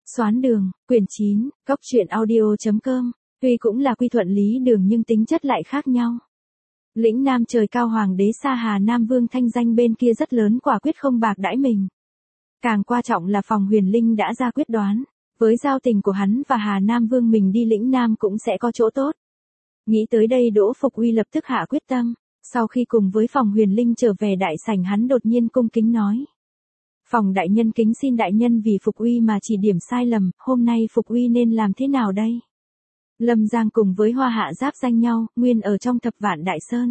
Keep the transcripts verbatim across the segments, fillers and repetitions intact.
Soán đường, quyển chín, Cốc truyện audio.com, tuy cũng là quy thuận Lý Đường nhưng tính chất lại khác nhau. Lĩnh Nam trời cao hoàng đế Sa Hà Nam Vương thanh danh bên kia rất lớn, quả quyết không bạc đãi mình. Càng quan trọng là phòng Huyền Linh đã ra quyết đoán, với giao tình của hắn và Hà Nam Vương mình đi lĩnh Nam cũng sẽ có chỗ tốt. Nghĩ tới đây Đỗ Phục Uy lập tức hạ quyết tâm, sau khi cùng với phòng Huyền Linh trở về đại sảnh hắn đột nhiên cung kính nói. Phòng đại nhân kính xin đại nhân vì Phục Uy mà chỉ điểm sai lầm, hôm nay Phục Uy nên làm thế nào đây? Lâm Giang cùng với Hoa Hạ giáp danh nhau, nguyên ở trong Thập Vạn Đại Sơn.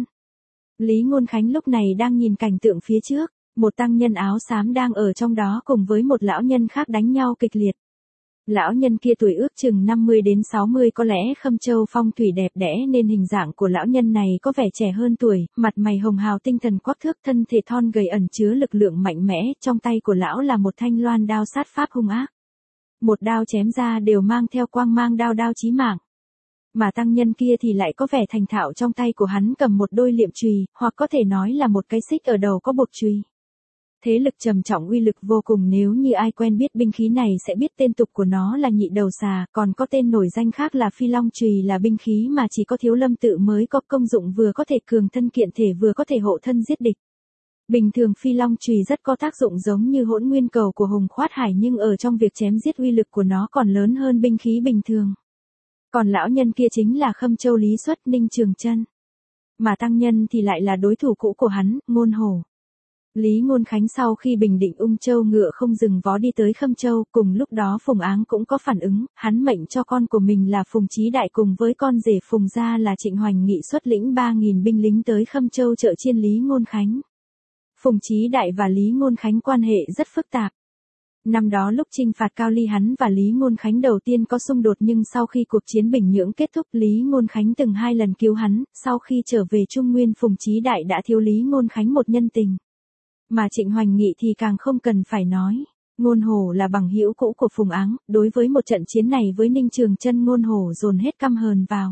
Lý Ngôn Khánh lúc này đang nhìn cảnh tượng phía trước, một tăng nhân áo xám đang ở trong đó cùng với một lão nhân khác đánh nhau kịch liệt. Lão nhân kia tuổi ước chừng năm mươi đến sáu mươi, có lẽ Khâm Châu phong thủy đẹp đẽ nên hình dạng của lão nhân này có vẻ trẻ hơn tuổi, mặt mày hồng hào tinh thần quắc thước, thân thể thon gầy ẩn chứa lực lượng mạnh mẽ, trong tay của lão là một thanh loan đao sát pháp hung ác. Một đao chém ra đều mang theo quang mang đao đao chí mạng. Mà tăng nhân kia thì lại có vẻ thành thạo, trong tay của hắn cầm một đôi liệm chùy, hoặc có thể nói là một cái xích ở đầu có bột chùy. Thế lực trầm trọng, uy lực vô cùng, nếu như ai quen biết binh khí này sẽ biết tên tục của nó là nhị đầu xà, còn có tên nổi danh khác là phi long chùy, là binh khí mà chỉ có Thiếu Lâm tự mới có, công dụng vừa có thể cường thân kiện thể vừa có thể hộ thân giết địch. Bình thường phi long chùy rất có tác dụng giống như Hỗn Nguyên cầu của Hùng Khoát Hải, nhưng ở trong việc chém giết uy lực của nó còn lớn hơn binh khí bình thường. Còn lão nhân kia chính là Khâm Châu Lý Xuất, Ninh Trường Chân. Mà tăng nhân thì lại là đối thủ cũ của hắn, Ngôn Hổ. Lý Ngôn Khánh sau khi bình định Ung Châu ngựa không dừng vó đi tới Khâm Châu, cùng lúc đó Phùng Áng cũng có phản ứng, hắn mệnh cho con của mình là Phùng Chí Đại cùng với con rể Phùng gia là Trịnh Hoành Nghị xuất lĩnh ba nghìn binh lính tới Khâm Châu trợ chiên Lý Ngôn Khánh. Phùng Chí Đại và Lý Ngôn Khánh quan hệ rất phức tạp. Năm đó lúc chinh phạt Cao Ly, hắn và Lý Ngôn Khánh đầu tiên có xung đột, nhưng sau khi cuộc chiến Bình Nhưỡng kết thúc, Lý Ngôn Khánh từng hai lần cứu hắn, sau khi trở về Trung Nguyên Phùng Chí Đại đã thiếu Lý Ngôn Khánh một nhân tình. Mà Trịnh Hoành Nghị thì càng không cần phải nói, Ngôn Hổ là bằng hữu cũ của Phùng Áng, đối với một trận chiến này với Ninh Trường Chân, Ngôn Hổ dồn hết căm hờn vào.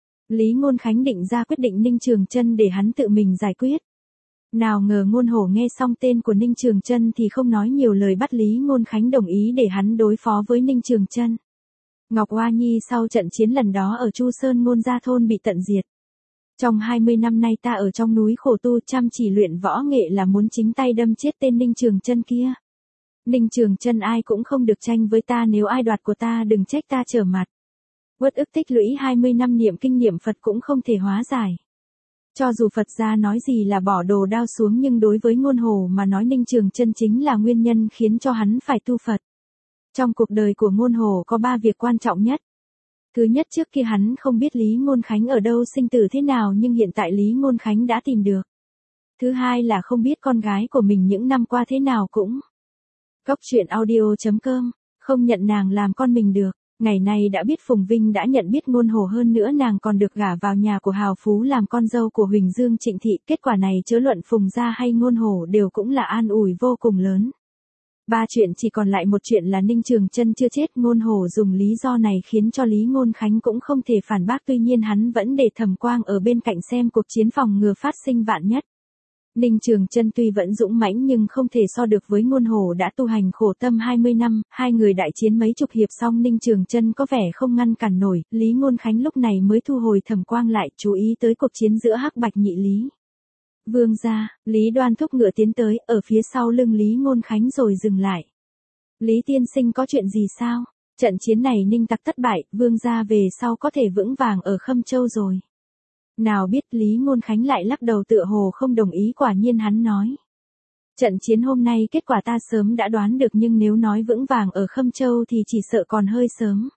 Lý Ngôn Khánh định ra quyết định Ninh Trường Chân để hắn tự mình giải quyết. Nào ngờ Ngôn Hổ nghe xong tên của Ninh Trường Chân thì không nói nhiều lời, bắt Lý Ngôn Khánh đồng ý để hắn đối phó với Ninh Trường Chân. Ngọc Hoa Nhi sau trận chiến lần đó ở Chu Sơn Ngôn Gia Thôn bị tận diệt. Trong hai mươi năm nay ta ở trong núi khổ tu chăm chỉ luyện võ nghệ là muốn chính tay đâm chết tên Ninh Trường Chân kia. Ninh Trường Chân ai cũng không được tranh với ta, nếu ai đoạt của ta đừng trách ta trở mặt. Uất ức tích lũy hai mươi năm niệm kinh niệm Phật cũng không thể hóa giải. Cho dù Phật gia nói gì là bỏ đồ đao xuống, nhưng đối với Ngôn Hổ mà nói Ninh Trường Chân chính là nguyên nhân khiến cho hắn phải tu Phật. Trong cuộc đời của Ngôn Hổ có ba việc quan trọng nhất. Thứ nhất, trước kia hắn không biết Lý Ngôn Khánh ở đâu, sinh tử thế nào, nhưng hiện tại Lý Ngôn Khánh đã tìm được. Thứ hai là không biết con gái của mình những năm qua thế nào cũng. Cốc truyện audio.com, không nhận nàng làm con mình được. Ngày nay đã biết Phùng Vinh đã nhận biết Ngôn Hổ, hơn nữa nàng còn được gả vào nhà của hào phú làm con dâu của Huỳnh Dương Trịnh Thị. Kết quả này chớ luận Phùng gia hay Ngôn Hổ đều cũng là an ủi vô cùng lớn. Ba chuyện chỉ còn lại một chuyện là Ninh Trường Chân chưa chết. Ngôn Hổ dùng lý do này khiến cho Lý Ngôn Khánh cũng không thể phản bác, tuy nhiên hắn vẫn để Thẩm Quang ở bên cạnh xem cuộc chiến phòng ngừa phát sinh vạn nhất. Ninh Trường Chân tuy vẫn dũng mãnh nhưng không thể so được với Ngôn Hổ đã tu hành khổ tâm hai mươi năm, hai người đại chiến mấy chục hiệp xong Ninh Trường Chân có vẻ không ngăn cản nổi, Lý Ngôn Khánh lúc này mới thu hồi Thẩm Quang lại, chú ý tới cuộc chiến giữa Hắc Bạch Nhị Lý. Vương gia, Lý Đoan thúc ngựa tiến tới, ở phía sau lưng Lý Ngôn Khánh rồi dừng lại. Lý tiên sinh có chuyện gì sao? Trận chiến này Ninh tặc thất bại, vương gia về sau có thể vững vàng ở Khâm Châu rồi. Nào biết Lý Ngôn Khánh lại lắc đầu tựa hồ không đồng ý, quả nhiên hắn nói. Trận chiến hôm nay kết quả ta sớm đã đoán được, nhưng nếu nói vững vàng ở Khâm Châu thì chỉ sợ còn hơi sớm.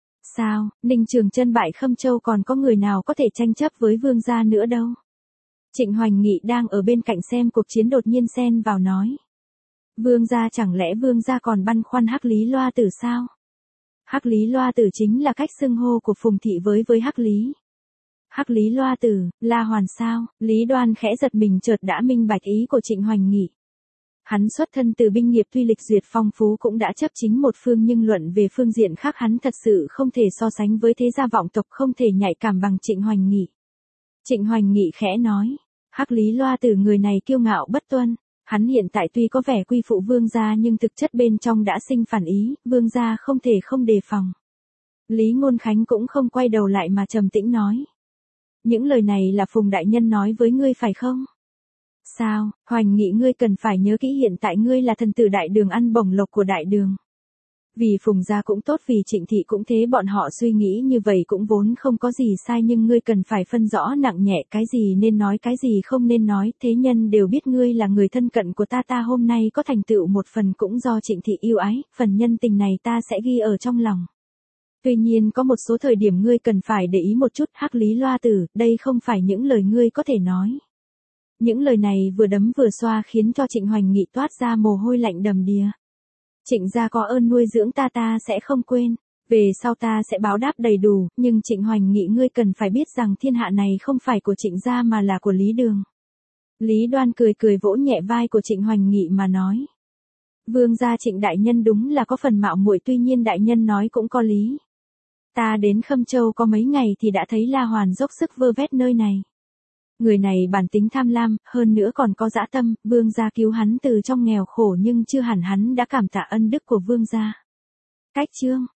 Sao, Ninh Trường Chân bại Khâm Châu còn có người nào có thể tranh chấp với vương gia nữa đâu. Trịnh Hoành Nghị đang ở bên cạnh xem cuộc chiến đột nhiên xen vào nói. Vương gia, chẳng lẽ vương gia còn băn khoăn Hắc Lý Loa Tử sao? Hắc Lý Loa Tử chính là cách xưng hô của Phùng thị với với Hắc Lý. Hắc Lý Loa Tử, La Hoàn sao? Lý Đoan khẽ giật mình, chợt đã minh bạch ý của Trịnh Hoành Nghị. Hắn xuất thân từ binh nghiệp, tuy lịch duyệt phong phú cũng đã chấp chính một phương, nhưng luận về phương diện khác hắn thật sự không thể so sánh với thế gia vọng tộc, không thể nhạy cảm bằng Trịnh Hoành Nghị. Trịnh Hoành Nghị khẽ nói. Hắc Lý Loa Tử người này kiêu ngạo bất tuân. Hắn hiện tại tuy có vẻ quy phụ vương gia nhưng thực chất bên trong đã sinh phản ý, vương gia không thể không đề phòng. Lý Ngôn Khánh cũng không quay đầu lại mà trầm tĩnh nói. Những lời này là Phùng đại nhân nói với ngươi phải không? Sao, Hoành Nghị ngươi cần phải nhớ kỹ hiện tại ngươi là thần tử đại đường ăn bổng lộc của đại đường. Vì Phùng gia cũng tốt vì Trịnh thị cũng thế bọn họ suy nghĩ như vậy cũng vốn không có gì sai nhưng ngươi cần phải phân rõ nặng nhẹ cái gì nên nói cái gì không nên nói. Thế nhân đều biết ngươi là người thân cận của ta ta hôm nay có thành tựu một phần cũng do Trịnh thị yêu ái, phần nhân tình này ta sẽ ghi ở trong lòng. Tuy nhiên có một số thời điểm ngươi cần phải để ý một chút. Hắc Lý Loa Tử, đây không phải những lời ngươi có thể nói. Những lời này vừa đấm vừa xoa khiến cho Trịnh Hoành Nghị toát ra mồ hôi lạnh đầm đìa. Trịnh gia có ơn nuôi dưỡng ta ta sẽ không quên, về sau ta sẽ báo đáp đầy đủ, nhưng Trịnh Hoành Nghị ngươi cần phải biết rằng thiên hạ này không phải của Trịnh gia mà là của Lý Đường. Lý Đoan cười cười vỗ nhẹ vai của Trịnh Hoành Nghị mà nói. Vương gia Trịnh đại nhân đúng là có phần mạo muội tuy nhiên đại nhân nói cũng có lý. Ta đến Khâm Châu có mấy ngày thì đã thấy La Hoàn dốc sức vơ vét nơi này. Người này bản tính tham lam, hơn nữa còn có dã tâm, vương gia cứu hắn từ trong nghèo khổ nhưng chưa hẳn hắn đã cảm tạ ân đức của vương gia. Cách chương